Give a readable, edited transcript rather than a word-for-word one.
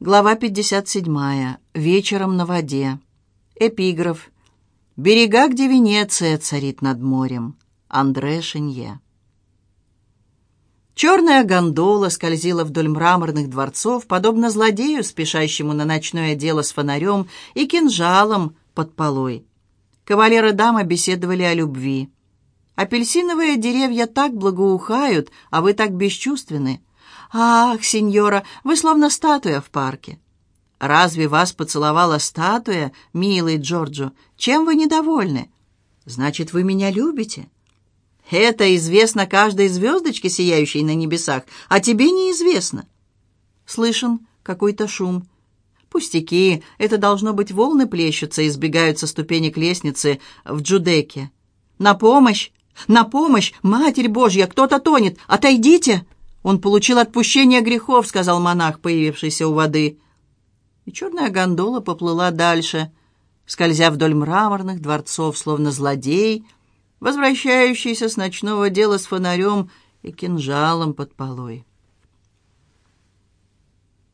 Глава 57. Вечером на воде. Эпиграф. «Берега, где Венеция царит над морем». Андре Шенье. Черная гондола скользила вдоль мраморных дворцов, подобно злодею, спешащему на ночное дело с фонарем и кинжалом под полой. Кавалер и дама беседовали о любви. «Апельсиновые деревья так благоухают, а вы так бесчувственны. Ах, сеньора, вы словно статуя в парке». «Разве вас поцеловала статуя, милый Джорджо? Чем вы недовольны?» «Значит, вы меня любите?» «Это известно каждой звездочке, сияющей на небесах, а тебе неизвестно». Слышен какой-то шум. Пустяки, это должно быть волны плещутся и сбегают со ступенек лестницы в Джудеке. «На помощь! На помощь! Матерь Божья, кто-то тонет! Отойдите!» «Он получил отпущение грехов», — сказал монах, появившийся у воды. И черная гондола поплыла дальше, скользя вдоль мраморных дворцов, словно злодей, возвращающийся с ночного дела с фонарем и кинжалом под полой.